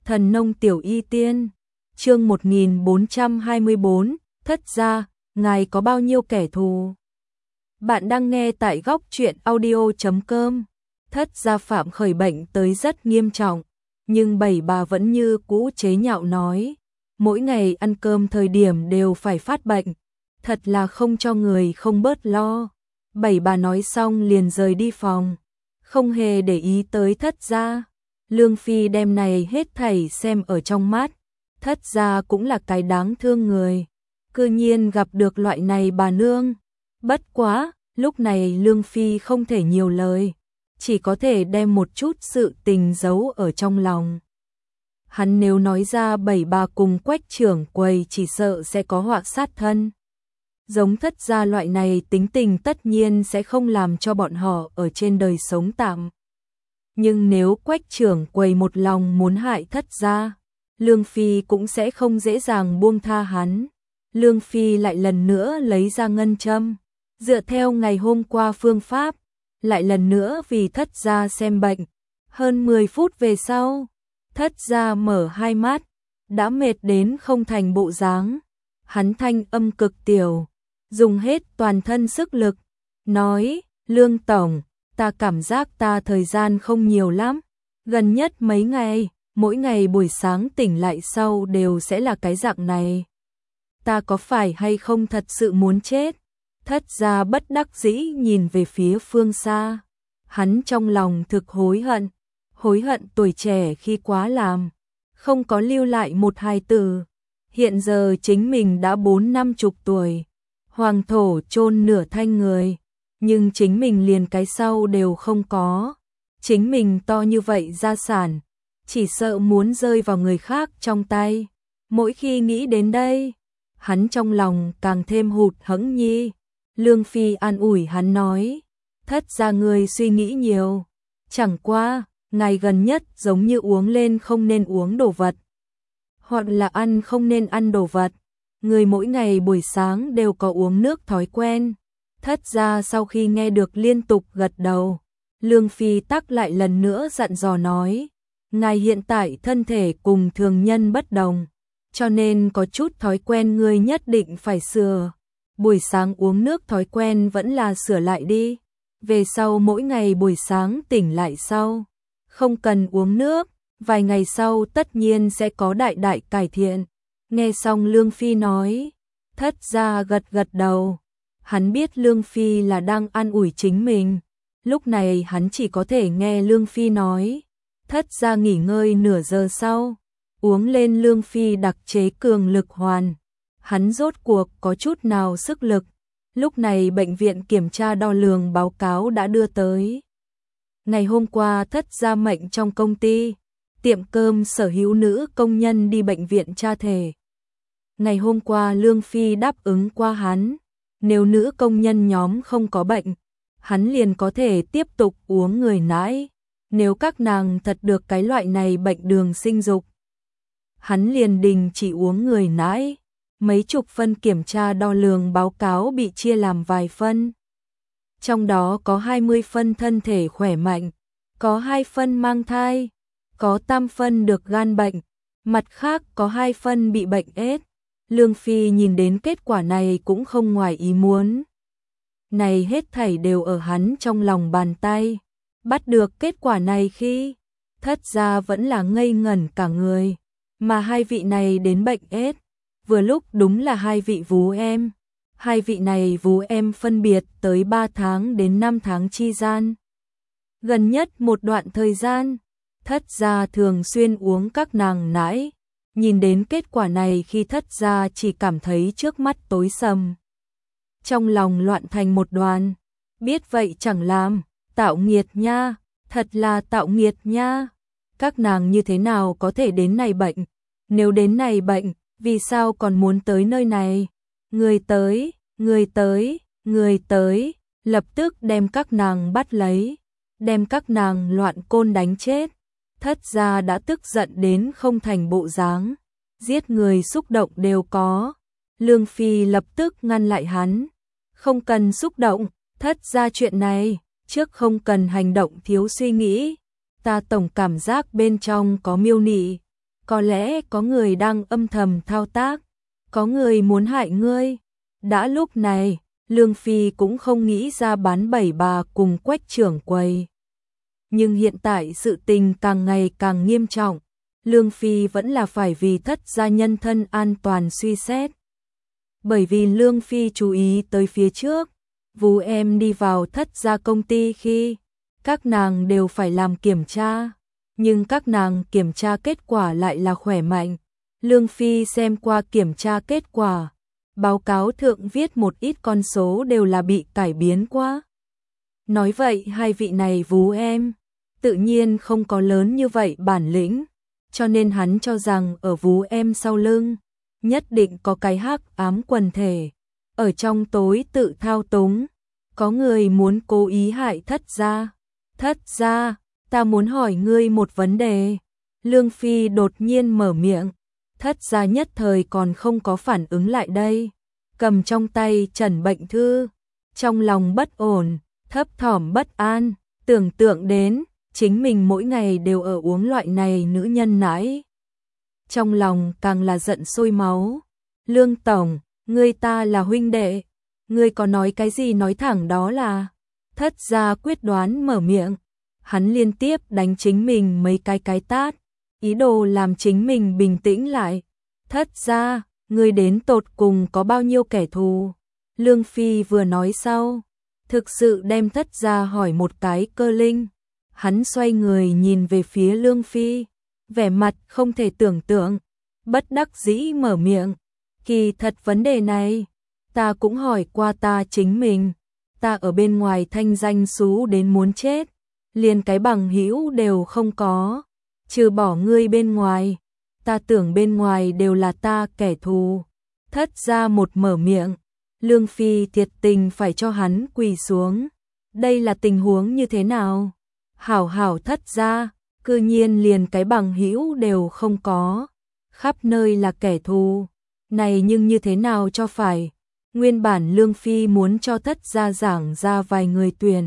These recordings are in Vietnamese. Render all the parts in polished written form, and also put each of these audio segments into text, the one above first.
Thần nông tiểu y tiên, chương 1424, thất gia, ngài có bao nhiêu kẻ thù? Bạn đang nghe tại góc truyện audio.com. Thất gia Phạm khởi bệnh tới rất nghiêm trọng, nhưng bảy bà vẫn như cũ chế nhạo nói, mỗi ngày ăn cơm thời điểm đều phải phát bệnh, thật là không cho người không bớt lo. Bảy bà nói xong liền rời đi phòng, không hề để ý tới thất gia. Lương Phi đem này hết thảy xem ở trong mắt, thất gia cũng là cái đáng thương người, cư nhiên gặp được loại này bà nương. Bất quá, lúc này Lương Phi không thể nhiều lời, chỉ có thể đem một chút sự tình giấu ở trong lòng. Hắn nếu nói ra bảy bà cùng Quách trưởng quầy chỉ sợ sẽ có họa sát thân. Giống thất gia loại này tính tình tất nhiên sẽ không làm cho bọn họ ở trên đời sống tạm. Nhưng nếu Quách trưởng quầy một lòng muốn hại thất gia, Lương Phi cũng sẽ không dễ dàng buông tha hắn. Lương Phi lại lần nữa lấy ra ngân châm, dựa theo ngày hôm qua phương pháp, lại lần nữa vì thất gia xem bệnh. Hơn 10 phút về sau, thất gia mở hai mắt, đã mệt đến không thành bộ dáng. Hắn thanh âm cực tiểu, dùng hết toàn thân sức lực, nói, Lương Tổng, ta cảm giác ta thời gian không nhiều lắm, gần nhất mấy ngày, mỗi ngày buổi sáng tỉnh lại sau đều sẽ là cái dạng này. Ta có phải hay không thật sự muốn chết? Thất gia bất đắc dĩ nhìn về phía phương xa. Hắn trong lòng thực hối hận tuổi trẻ khi quá làm, không có lưu lại một hài tử. Hiện giờ chính mình đã 40-50 tuổi, hoàng thổ chôn nửa thanh người, nhưng chính mình liền cái sau đều không có. Chính mình to như vậy gia sản, chỉ sợ muốn rơi vào người khác trong tay. Mỗi khi nghĩ đến đây, hắn trong lòng càng thêm hụt hẫng nhi. Lương Phi an ủi hắn nói, thất gia người suy nghĩ nhiều, chẳng qua, ngày gần nhất giống như uống lên không nên uống đồ vật, hoặc là ăn không nên ăn đồ vật. Người mỗi ngày buổi sáng đều có uống nước thói quen. Thất gia sau khi nghe được liên tục gật đầu. Lương Phi tắc lại lần nữa dặn dò nói, ngài hiện tại thân thể cùng thường nhân bất đồng, cho nên có chút thói quen người nhất định phải sửa. Buổi sáng uống nước thói quen vẫn là sửa lại đi. Về sau mỗi ngày buổi sáng tỉnh lại sau, không cần uống nước, vài ngày sau tất nhiên sẽ có đại cải thiện. Nghe xong Lương Phi nói, thất gia gật gật đầu. Hắn biết Lương Phi là đang an ủi chính mình. Lúc này hắn chỉ có thể nghe Lương Phi nói. Thất gia nghỉ ngơi nửa giờ sau, uống lên Lương Phi đặc chế cường lực hoàn. Hắn rốt cuộc có chút nào sức lực. Lúc này bệnh viện kiểm tra đo lường báo cáo đã đưa tới. Ngày hôm qua thất gia mệnh trong công ty, tiệm cơm sở hữu nữ công nhân đi bệnh viện tra thể. Ngày hôm qua Lương Phi đáp ứng qua hắn, nếu nữ công nhân nhóm không có bệnh, hắn liền có thể tiếp tục uống người nãi. Nếu các nàng thật được cái loại này bệnh đường sinh dục, hắn liền đình chỉ uống người nãi. Mấy chục phân kiểm tra đo lường báo cáo bị chia làm vài phân. Trong đó có 20 phân thân thể khỏe mạnh, có 2 phân mang thai, có 8 phân được gan bệnh, mặt khác có 2 phân bị bệnh AIDS. Lương Phi nhìn đến kết quả này cũng không ngoài ý muốn. Này hết thảy đều ở hắn trong lòng bàn tay. Bắt được kết quả này khi thất gia vẫn là ngây ngẩn cả người. Mà hai vị này đến bệnh AIDS, vừa lúc đúng là hai vị vú em. Hai vị này vú em phân biệt tới 3 tháng đến 5 tháng chi gian. Gần nhất một đoạn thời gian, thất gia thường xuyên uống các nàng nãi. Nhìn đến kết quả này khi thất gia chỉ cảm thấy trước mắt tối sầm. Trong lòng loạn thành một đoàn. Biết vậy chẳng làm, tạo nghiệt nha, thật là tạo nghiệt nha. Các nàng như thế nào có thể đến này bệnh? Nếu đến này bệnh, vì sao còn muốn tới nơi này? Người tới, lập tức đem các nàng bắt lấy, đem các nàng loạn côn đánh chết. Thất gia đã tức giận đến không thành bộ dáng, giết người xúc động đều có. Lương Phi lập tức ngăn lại hắn, không cần xúc động, thất gia chuyện này, trước không cần hành động thiếu suy nghĩ. Ta tổng cảm giác bên trong có miêu nị, có lẽ có người đang âm thầm thao tác, có người muốn hại ngươi. Đã lúc này, Lương Phi cũng không nghĩ ra bán bảy bà cùng Quách trưởng quầy. Nhưng hiện tại sự tình càng ngày càng nghiêm trọng, Lương Phi vẫn là phải vì Thất gia nhân thân an toàn suy xét. Bởi vì Lương Phi chú ý tới phía trước, Vú Em đi vào Thất gia công ty khi các nàng đều phải làm kiểm tra, nhưng các nàng kiểm tra kết quả lại là khỏe mạnh. Lương Phi xem qua kiểm tra kết quả, báo cáo thượng viết một ít con số đều là bị cải biến quá. Nói vậy hai vị này Vú Em tự nhiên không có lớn như vậy bản lĩnh, cho nên hắn cho rằng ở Vú Em sau lưng nhất định có cái hắc ám quần thể ở trong tối tự thao túng, có người muốn cố ý hại Thất gia. Thất gia, ta muốn hỏi ngươi một vấn đề. Lương Phi đột nhiên mở miệng. Thất gia nhất thời còn không có phản ứng lại đây, cầm trong tay Trần bệnh thư, trong lòng bất ổn, thấp thỏm bất an, tưởng tượng đến chính mình mỗi ngày đều ở uống loại này nữ nhân nãi. Trong lòng càng là giận sôi máu. Lương tổng, ngươi ta là huynh đệ, ngươi có nói cái gì nói thẳng đó là. Thất gia quyết đoán mở miệng, hắn liên tiếp đánh chính mình mấy cái tát, ý đồ làm chính mình bình tĩnh lại. Thất gia, ngươi đến tột cùng có bao nhiêu kẻ thù? Lương Phi vừa nói sau, thực sự đem Thất gia hỏi một cái cơ linh. Hắn xoay người nhìn về phía Lương Phi, vẻ mặt không thể tưởng tượng, bất đắc dĩ mở miệng. Kỳ thật vấn đề này, ta cũng hỏi qua ta chính mình, ta ở bên ngoài thanh danh xú đến muốn chết, liền cái bằng hữu đều không có, trừ bỏ ngươi bên ngoài, ta tưởng bên ngoài đều là ta kẻ thù. Thất gia một mở miệng, Lương Phi thiệt tình phải cho hắn quỳ xuống. Đây là tình huống như thế nào? Hảo Thất gia, cư nhiên liền cái bằng hữu đều không có, khắp nơi là kẻ thù, này nhưng như thế nào cho phải? Nguyên bản Lương Phi muốn cho Thất gia giảng ra vài người tuyển,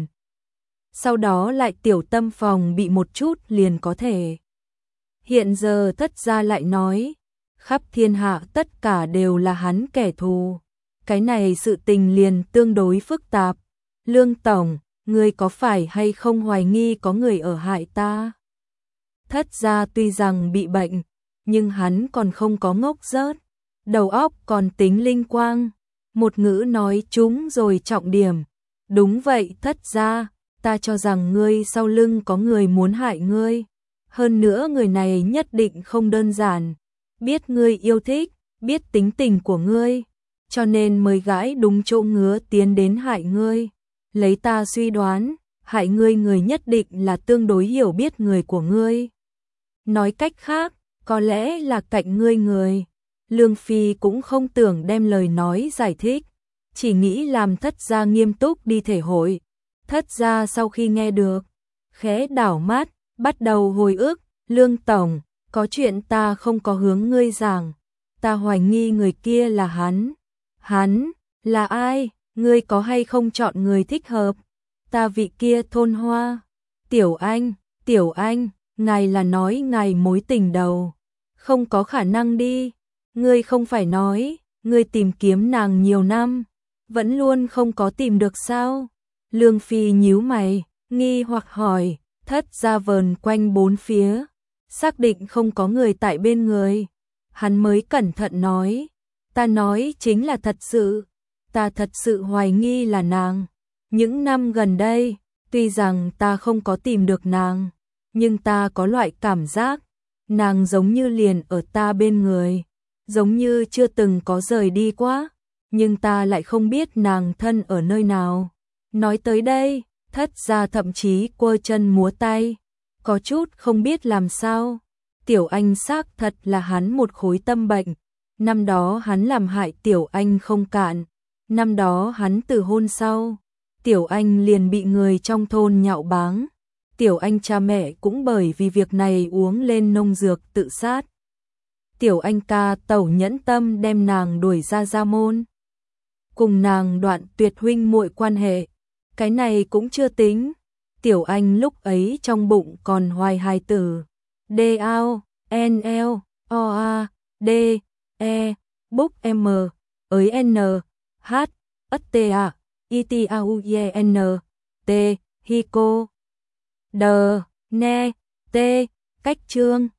sau đó lại tiểu tâm phòng bị một chút liền có thể. Hiện giờ Thất gia lại nói, khắp thiên hạ tất cả đều là hắn kẻ thù, cái này sự tình liền tương đối phức tạp. Lương tổng, ngươi có phải hay không hoài nghi có người ở hại ta? Thất gia tuy rằng bị bệnh, nhưng hắn còn không có ngốc rớt, đầu óc còn tính linh quang. Một ngữ nói trúng rồi trọng điểm. Đúng vậy Thất gia, ta cho rằng ngươi sau lưng có người muốn hại ngươi. Hơn nữa người này nhất định không đơn giản, biết ngươi yêu thích, biết tính tình của ngươi, cho nên mới gãi đúng chỗ ngứa tiến đến hại ngươi. Lấy ta suy đoán, hại ngươi người nhất định là tương đối hiểu biết người của ngươi. Nói cách khác, có lẽ là cạnh ngươi người. Lương Phi cũng không tưởng đem lời nói giải thích, chỉ nghĩ làm Thất gia nghiêm túc đi thể hội. Thất gia sau khi nghe được, khẽ đảo mắt, bắt đầu hồi ức. Lương tổng, có chuyện ta không có hướng ngươi giảng, ta hoài nghi người kia là hắn. Hắn, là ai? Ngươi có hay không chọn người thích hợp? Ta vị kia thôn hoa. Tiểu Anh, ngài là nói ngài mối tình đầu. Không có khả năng đi. Ngươi không phải nói, ngươi tìm kiếm nàng nhiều năm, vẫn luôn không có tìm được sao? Lương Phi nhíu mày, nghi hoặc hỏi. Thất gia vờn quanh bốn phía, xác định không có người tại bên người. Hắn mới cẩn thận nói, ta nói chính là thật sự, ta thật sự hoài nghi là nàng. Những năm gần đây, tuy rằng ta không có tìm được nàng, nhưng ta có loại cảm giác, nàng giống như liền ở ta bên người, giống như chưa từng có rời đi quá, nhưng ta lại không biết nàng thân ở nơi nào. Nói tới đây, Thất gia thậm chí quơ chân múa tay, có chút không biết làm sao. Tiểu Anh xác thật là hắn một khối tâm bệnh. Năm đó hắn làm hại Tiểu Anh không cạn. Năm đó hắn từ hôn sau, Tiểu Anh liền bị người trong thôn nhạo báng. Tiểu Anh cha mẹ cũng bởi vì việc này uống lên nông dược tự sát. Tiểu Anh ca tẩu nhẫn tâm đem nàng đuổi ra gia môn, cùng nàng đoạn tuyệt huynh muội quan hệ. Cái này cũng chưa tính, Tiểu Anh lúc ấy trong bụng còn hoài hài tử. DAO, NL, O A D E book M ới N H ất T A I T A U E N T Hico D Ne T cách chương